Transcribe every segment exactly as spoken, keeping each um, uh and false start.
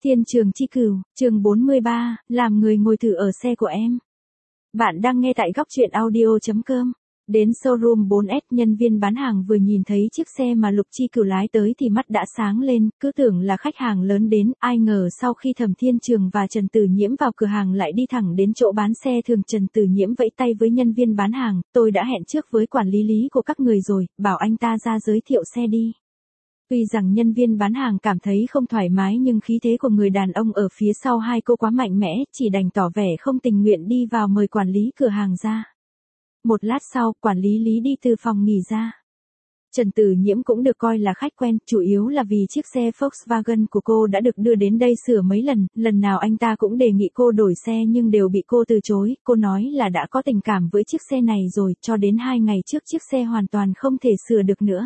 Thiên Trường Chi Cửu, chương bốn mươi ba, làm người ngồi thử ở xe của em. Bạn đang nghe tại góc truyện audio chấm com. Đến showroom bốn S, nhân viên bán hàng vừa nhìn thấy chiếc xe mà Lục Chi Cửu lái tới thì mắt đã sáng lên, cứ tưởng là khách hàng lớn đến, ai ngờ sau khi Thẩm Thiên Trường và Trần Tử Nhiễm vào cửa hàng lại đi thẳng đến chỗ bán xe thường. Trần Tử Nhiễm vẫy tay với nhân viên bán hàng, tôi đã hẹn trước với quản lý lý của các người rồi, bảo anh ta ra giới thiệu xe đi. Tuy rằng nhân viên bán hàng cảm thấy không thoải mái nhưng khí thế của người đàn ông ở phía sau hai cô quá mạnh mẽ, chỉ đành tỏ vẻ không tình nguyện đi vào mời quản lý cửa hàng ra. Một lát sau, quản lý lý đi từ phòng nghỉ ra. Trần Tử Nhiễm cũng được coi là khách quen, chủ yếu là vì chiếc xe Volkswagen của cô đã được đưa đến đây sửa mấy lần, lần nào anh ta cũng đề nghị cô đổi xe nhưng đều bị cô từ chối, cô nói là đã có tình cảm với chiếc xe này rồi, cho đến hai ngày trước chiếc xe hoàn toàn không thể sửa được nữa.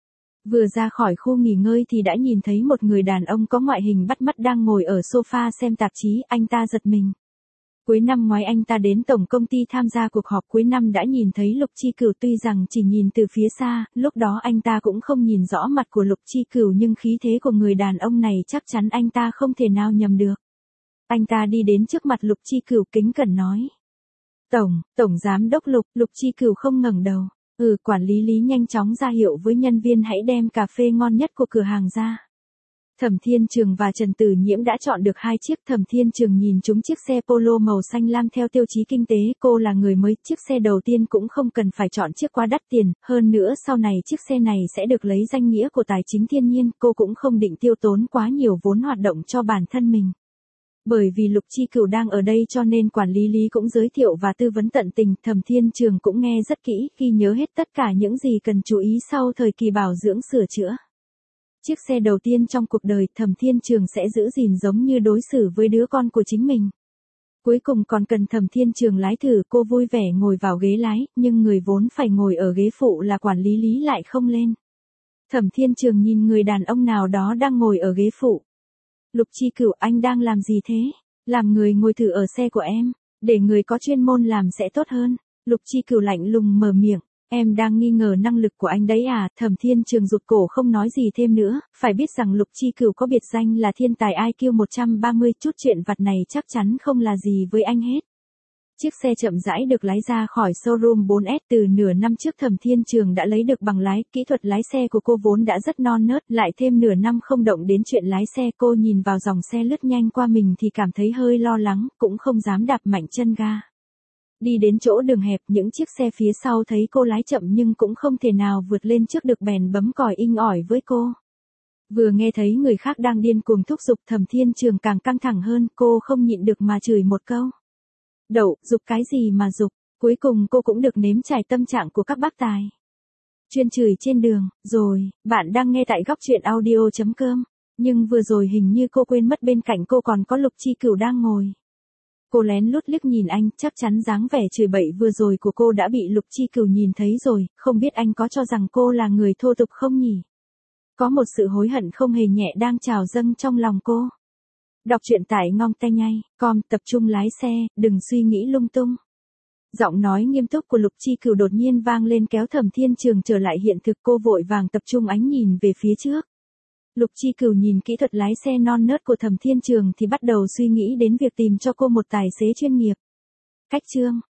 Vừa ra khỏi khu nghỉ ngơi thì đã nhìn thấy một người đàn ông có ngoại hình bắt mắt đang ngồi ở sofa xem tạp chí, anh ta giật mình. Cuối năm ngoái anh ta đến tổng công ty tham gia cuộc họp cuối năm đã nhìn thấy Lục Chi Cửu, tuy rằng chỉ nhìn từ phía xa, lúc đó anh ta cũng không nhìn rõ mặt của Lục Chi Cửu nhưng khí thế của người đàn ông này chắc chắn anh ta không thể nào nhầm được. Anh ta đi đến trước mặt Lục Chi Cửu kính cẩn nói. Tổng, Tổng Giám đốc Lục, Lục Chi Cửu không ngẩng đầu. Ừ, quản lý lý nhanh chóng ra hiệu với nhân viên hãy đem cà phê ngon nhất của cửa hàng ra. Thẩm Thiên Trường và Trần Tử Nhiễm đã chọn được hai chiếc. Thẩm Thiên Trường nhìn trúng chiếc xe Polo màu xanh lam theo tiêu chí kinh tế, cô là người mới, chiếc xe đầu tiên cũng không cần phải chọn chiếc quá đắt tiền, hơn nữa sau này chiếc xe này sẽ được lấy danh nghĩa của tài chính thiên nhiên, cô cũng không định tiêu tốn quá nhiều vốn hoạt động cho bản thân mình. Bởi vì Lục Chi Cửu đang ở đây cho nên quản lý lý cũng giới thiệu và tư vấn tận tình, Thẩm Thiên Trường cũng nghe rất kỹ, khi nhớ hết tất cả những gì cần chú ý sau thời kỳ bảo dưỡng sửa chữa. Chiếc xe đầu tiên trong cuộc đời, Thẩm Thiên Trường sẽ giữ gìn giống như đối xử với đứa con của chính mình. Cuối cùng còn cần Thẩm Thiên Trường lái thử, cô vui vẻ ngồi vào ghế lái, nhưng người vốn phải ngồi ở ghế phụ là quản lý lý lại không lên. Thẩm Thiên Trường nhìn người đàn ông nào đó đang ngồi ở ghế phụ. Lục Chi Cửu, anh đang làm gì thế? Làm người ngồi thử ở xe của em, để người có chuyên môn làm sẽ tốt hơn. Lục Chi Cửu lạnh lùng mở miệng, em đang nghi ngờ năng lực của anh đấy à? Thẩm Thiên Trường rụt cổ không nói gì thêm nữa, phải biết rằng Lục Chi Cửu có biệt danh là thiên tài I Q một trăm ba mươi, chút chuyện vặt này chắc chắn không là gì với anh hết. Chiếc xe chậm rãi được lái ra khỏi showroom bốn S. Từ nửa năm trước Thẩm Thiên Trường đã lấy được bằng lái, kỹ thuật lái xe của cô vốn đã rất non nớt, lại thêm nửa năm không động đến chuyện lái xe, cô nhìn vào dòng xe lướt nhanh qua mình thì cảm thấy hơi lo lắng, cũng không dám đạp mạnh chân ga. Đi đến chỗ đường hẹp, những chiếc xe phía sau thấy cô lái chậm nhưng cũng không thể nào vượt lên trước được, bèn bấm còi inh ỏi với cô. Vừa nghe thấy người khác đang điên cuồng thúc giục, Thẩm Thiên Trường càng căng thẳng hơn, cô không nhịn được mà chửi một câu. Đậu, giục cái gì mà giục, cuối cùng cô cũng được nếm trải tâm trạng của các bác tài. Chuyên chửi trên đường, rồi, bạn đang nghe tại góc truyện audio chấm com, nhưng vừa rồi hình như cô quên mất bên cạnh cô còn có Lục Chi Cửu đang ngồi. Cô lén lút liếc nhìn anh, chắc chắn dáng vẻ chửi bậy vừa rồi của cô đã bị Lục Chi Cửu nhìn thấy rồi, không biết anh có cho rằng cô là người thô tục không nhỉ? Có một sự hối hận không hề nhẹ đang trào dâng trong lòng cô. Đọc truyện tại ngong tay nhây com, tập trung lái xe, đừng suy nghĩ lung tung. Giọng nói nghiêm túc của Lục Chi Cửu đột nhiên vang lên kéo Thẩm Thiên Trường trở lại hiện thực, cô vội vàng tập trung ánh nhìn về phía trước. Lục Chi Cửu nhìn kỹ thuật lái xe non nớt của Thẩm Thiên Trường thì bắt đầu suy nghĩ đến việc tìm cho cô một tài xế chuyên nghiệp. Cách chương